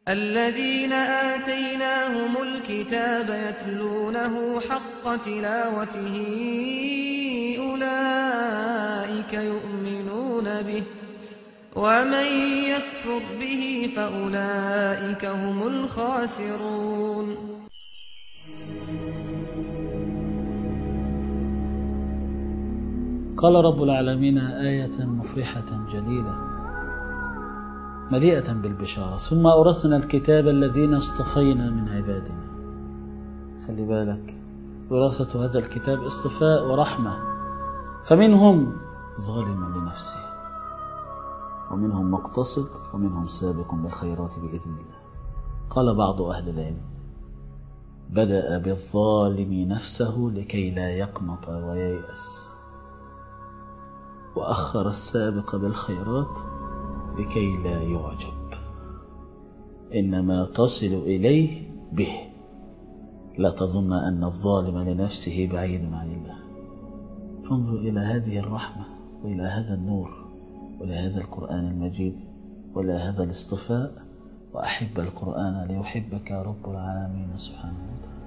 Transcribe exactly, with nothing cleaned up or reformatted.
الذين آتيناهم الكتاب يتلونه حق تلاوته أولئك يؤمنون به ومن يكفر به فأولئك هم الخاسرون. قال رب العالمين آية مفرحة جليلة مليئة بالبشارة: ثم أورثنا الكتاب الذين اصطفينا من عبادنا. خلي بالك، وراثة هذا الكتاب اصطفاء ورحمة، فمنهم ظالم لنفسه ومنهم مقتصد ومنهم سابق بالخيرات بإذن الله. قال بعض أهل العلم: بدأ بالظالم نفسه لكي لا يقنط وييأس، وأخر السابق بالخيرات لكي لا يعجب، إنما تصل إليه به. لا تظن أن الظالم لنفسه بعيد عن الله. فانظر إلى هذه الرحمة وإلى هذا النور وإلى هذا القرآن المجيد وإلى هذا الاصطفاء، وأحب القرآن ليحبك رب العالمين سبحانه وتعالى.